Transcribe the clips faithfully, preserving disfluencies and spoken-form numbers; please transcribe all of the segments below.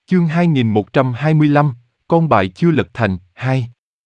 Chương hai nghìn một trăm hai mươi lăm, con bài chưa lật thành, hai.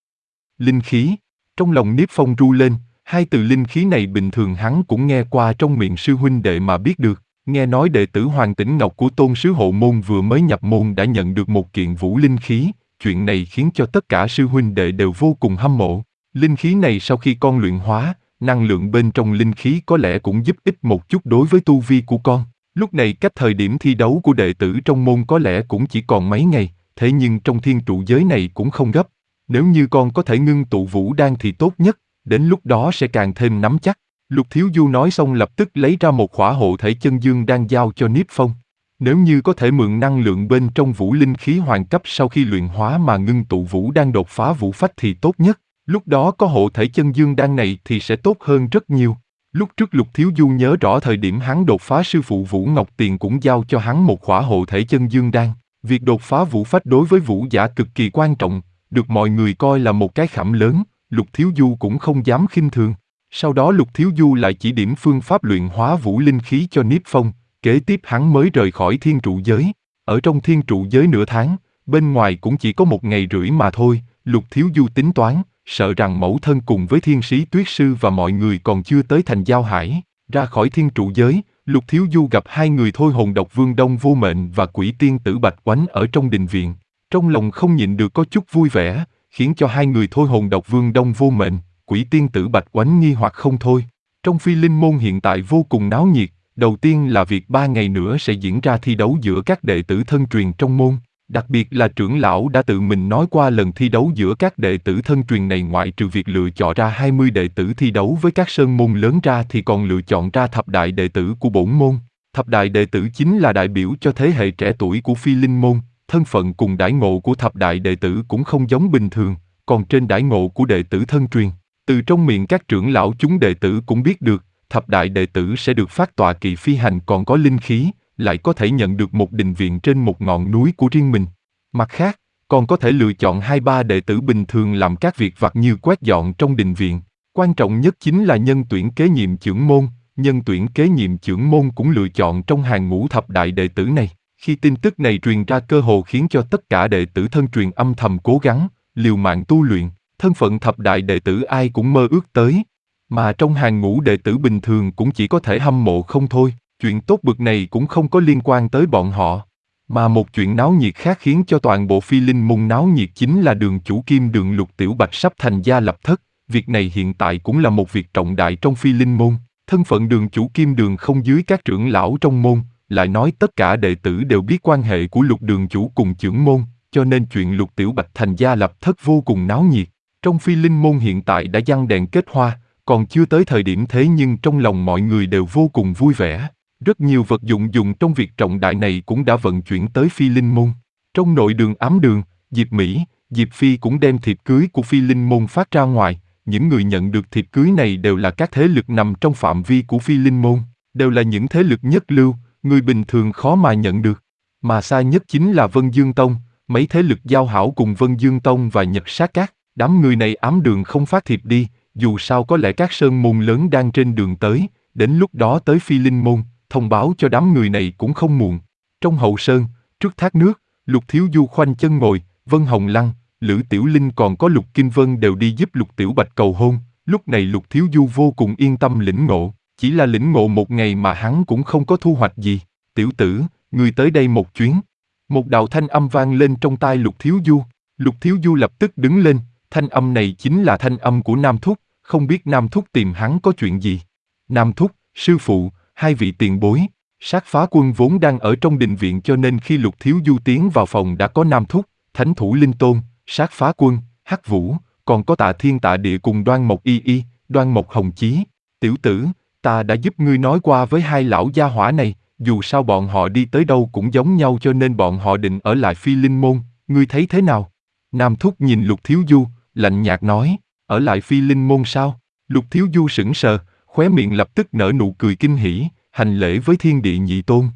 Linh khí. Trong lòng Niếp Phong ru lên, hai từ linh khí này bình thường hắn cũng nghe qua trong miệng sư huynh đệ mà biết được. Nghe nói đệ tử Hoàng Tĩnh Ngọc của Tôn Sứ Hộ Môn vừa mới nhập môn đã nhận được một kiện vũ linh khí, chuyện này khiến cho tất cả sư huynh đệ đều vô cùng hâm mộ. Linh khí này sau khi con luyện hóa, năng lượng bên trong linh khí có lẽ cũng giúp ích một chút đối với tu vi của con. Lúc này cách thời điểm thi đấu của đệ tử trong môn có lẽ cũng chỉ còn mấy ngày, thế nhưng trong thiên trụ giới này cũng không gấp. Nếu như con có thể ngưng tụ vũ đan thì tốt nhất, đến lúc đó sẽ càng thêm nắm chắc. Lục Thiếu Du nói xong lập tức lấy ra một khỏa hộ thể chân dương đan giao cho Niếp Phong. Nếu như có thể mượn năng lượng bên trong vũ linh khí hoàng cấp sau khi luyện hóa mà ngưng tụ vũ đan đột phá vũ phách thì tốt nhất. Lúc đó có hộ thể chân dương đan này thì sẽ tốt hơn rất nhiều. Lúc trước Lục Thiếu Du nhớ rõ thời điểm hắn đột phá sư phụ Vũ Ngọc Tiền cũng giao cho hắn một khỏa hộ thể chân dương đan. Việc đột phá vũ phách đối với vũ giả cực kỳ quan trọng, được mọi người coi là một cái khảm lớn, Lục Thiếu Du cũng không dám khinh thường. Sau đó Lục Thiếu Du lại chỉ điểm phương pháp luyện hóa vũ linh khí cho Niếp Phong, kế tiếp hắn mới rời khỏi thiên trụ giới. Ở trong thiên trụ giới nửa tháng, bên ngoài cũng chỉ có một ngày rưỡi mà thôi, Lục Thiếu Du tính toán, sợ rằng mẫu thân cùng với thiên sĩ tuyết sư và mọi người còn chưa tới thành Giao Hải. Ra khỏi thiên trụ giới, Lục Thiếu Du gặp hai người thôi hồn độc Vương Đông Vô Mệnh và quỷ tiên tử Bạch Oánh ở trong đình viện. Trong lòng không nhịn được có chút vui vẻ, khiến cho hai người thôi hồn độc Vương Đông Vô Mệnh, quỷ tiên tử Bạch Oánh nghi hoặc không thôi. Trong Phi Linh môn hiện tại vô cùng náo nhiệt, đầu tiên là việc ba ngày nữa sẽ diễn ra thi đấu giữa các đệ tử thân truyền trong môn. Đặc biệt là trưởng lão đã tự mình nói qua lần thi đấu giữa các đệ tử thân truyền này ngoại trừ việc lựa chọn ra hai mươi đệ tử thi đấu với các sơn môn lớn ra thì còn lựa chọn ra thập đại đệ tử của bổn môn. Thập đại đệ tử chính là đại biểu cho thế hệ trẻ tuổi của Phi Linh môn, thân phận cùng đãi ngộ của thập đại đệ tử cũng không giống bình thường, còn trên đãi ngộ của đệ tử thân truyền. Từ trong miệng các trưởng lão chúng đệ tử cũng biết được, thập đại đệ tử sẽ được phát tọa kỵ phi hành còn có linh khí, lại có thể nhận được một đình viện trên một ngọn núi của riêng mình. Mặt khác, còn có thể lựa chọn hai ba đệ tử bình thường làm các việc vặt như quét dọn trong đình viện. Quan trọng nhất chính là nhân tuyển kế nhiệm chưởng môn, nhân tuyển kế nhiệm chưởng môn cũng lựa chọn trong hàng ngũ thập đại đệ tử này. Khi tin tức này truyền ra cơ hồ khiến cho tất cả đệ tử thân truyền âm thầm cố gắng, liều mạng tu luyện, thân phận thập đại đệ tử ai cũng mơ ước tới. Mà trong hàng ngũ đệ tử bình thường cũng chỉ có thể hâm mộ không thôi. Chuyện tốt bực này cũng không có liên quan tới bọn họ. Mà một chuyện náo nhiệt khác khiến cho toàn bộ Phi Linh môn náo nhiệt chính là đường chủ Kim Đường Lục Tiểu Bạch sắp thành gia lập thất. Việc này hiện tại cũng là một việc trọng đại trong Phi Linh môn. Thân phận đường chủ Kim Đường không dưới các trưởng lão trong môn, lại nói tất cả đệ tử đều biết quan hệ của Lục đường chủ cùng trưởng môn, cho nên chuyện Lục Tiểu Bạch thành gia lập thất vô cùng náo nhiệt. Trong Phi Linh môn hiện tại đã giăng đèn kết hoa, còn chưa tới thời điểm thế nhưng trong lòng mọi người đều vô cùng vui vẻ. Rất nhiều vật dụng dùng trong việc trọng đại này cũng đã vận chuyển tới Phi Linh môn. Trong nội đường ám đường, Diệp Mỹ, Diệp Phi cũng đem thiệp cưới của Phi Linh môn phát ra ngoài. Những người nhận được thiệp cưới này đều là các thế lực nằm trong phạm vi của Phi Linh môn, đều là những thế lực nhất lưu, người bình thường khó mà nhận được. Mà xa nhất chính là Vân Dương Tông, mấy thế lực giao hảo cùng Vân Dương Tông và Nhật Sát Các. Đám người này ám đường không phát thiệp đi, dù sao có lẽ các sơn môn lớn đang trên đường tới, đến lúc đó tới Phi Linh môn, thông báo cho đám người này cũng không muộn. Trong hậu sơn, trước thác nước, Lục Thiếu Du khoanh chân ngồi, Vân Hồng Lăng, Lữ Tiểu Linh còn có Lục Kinh Vân đều đi giúp Lục Tiểu Bạch cầu hôn. Lúc này Lục Thiếu Du vô cùng yên tâm lĩnh ngộ, chỉ là lĩnh ngộ một ngày mà hắn cũng không có thu hoạch gì. Tiểu tử, ngươi tới đây một chuyến. Một đạo thanh âm vang lên trong tai Lục Thiếu Du. Lục Thiếu Du lập tức đứng lên, thanh âm này chính là thanh âm của Nam Thúc, không biết Nam Thúc tìm hắn có chuyện gì. Nam Thúc, sư phụ, hai vị tiền bối, Sát Phá Quân vốn đang ở trong đình viện cho nên khi Lục Thiếu Du tiến vào phòng đã có Nam Thúc, Thánh Thủ Linh Tôn, Sát Phá Quân, Hắc Vũ, còn có Tạ Thiên Tạ Địa cùng Đoan Mộc Y Y, Đoan Mộc Hồng Chí. Tiểu tử, ta đã giúp ngươi nói qua với hai lão gia hỏa này, dù sao bọn họ đi tới đâu cũng giống nhau cho nên bọn họ định ở lại Phi Linh môn, ngươi thấy thế nào? Nam Thúc nhìn Lục Thiếu Du, lạnh nhạt nói, ở lại Phi Linh môn sao? Lục Thiếu Du sững sờ, khóe miệng lập tức nở nụ cười kinh hỉ, hành lễ với Thiên Địa Nhị Tôn.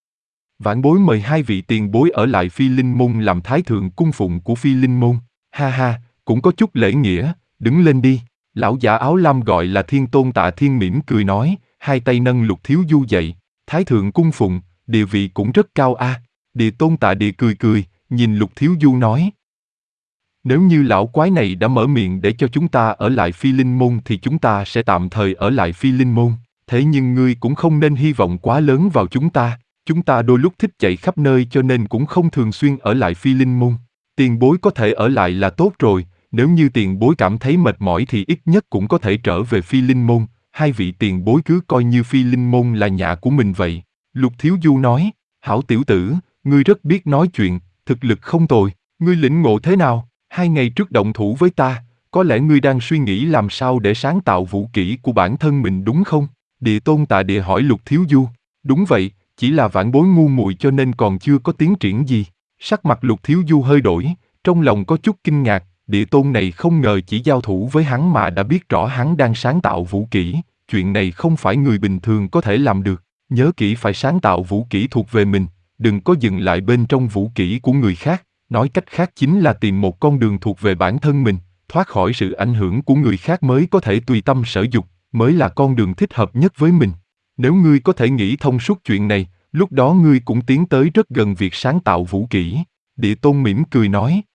Vãn bối mời hai vị tiền bối ở lại Phi Linh môn làm thái thượng cung phụng của Phi Linh môn. Ha ha, cũng có chút lễ nghĩa, đứng lên đi. Lão giả áo lam gọi là Thiên Tôn Tạ Thiên mỉm cười nói, hai tay nâng Lục Thiếu Du dậy. Thái thượng cung phụng, địa vị cũng rất cao a. À. Địa Tôn Tạ Địa cười cười, nhìn Lục Thiếu Du nói. Nếu như lão quái này đã mở miệng để cho chúng ta ở lại Phi Linh Môn thì chúng ta sẽ tạm thời ở lại Phi Linh Môn. Thế nhưng ngươi cũng không nên hy vọng quá lớn vào chúng ta. Chúng ta đôi lúc thích chạy khắp nơi cho nên cũng không thường xuyên ở lại Phi Linh Môn. Tiền bối có thể ở lại là tốt rồi, nếu như tiền bối cảm thấy mệt mỏi thì ít nhất cũng có thể trở về Phi Linh Môn. Hai vị tiền bối cứ coi như Phi Linh Môn là nhà của mình vậy. Lục Thiếu Du nói, hảo tiểu tử, ngươi rất biết nói chuyện, thực lực không tồi, ngươi lĩnh ngộ thế nào? Hai ngày trước động thủ với ta, có lẽ ngươi đang suy nghĩ làm sao để sáng tạo vũ kỹ của bản thân mình đúng không? Địa Tôn Tạ Địa hỏi Lục Thiếu Du. Đúng vậy, chỉ là vãn bối ngu muội cho nên còn chưa có tiến triển gì. Sắc mặt Lục Thiếu Du hơi đổi, trong lòng có chút kinh ngạc, Địa Tôn này không ngờ chỉ giao thủ với hắn mà đã biết rõ hắn đang sáng tạo vũ kỹ, chuyện này không phải người bình thường có thể làm được. Nhớ kỹ phải sáng tạo vũ kỹ thuộc về mình, đừng có dừng lại bên trong vũ kỹ của người khác. Nói cách khác chính là tìm một con đường thuộc về bản thân mình, thoát khỏi sự ảnh hưởng của người khác mới có thể tùy tâm sở dục, mới là con đường thích hợp nhất với mình. Nếu ngươi có thể nghĩ thông suốt chuyện này, lúc đó ngươi cũng tiến tới rất gần việc sáng tạo vũ kỹ. Địa Tôn mỉm cười nói,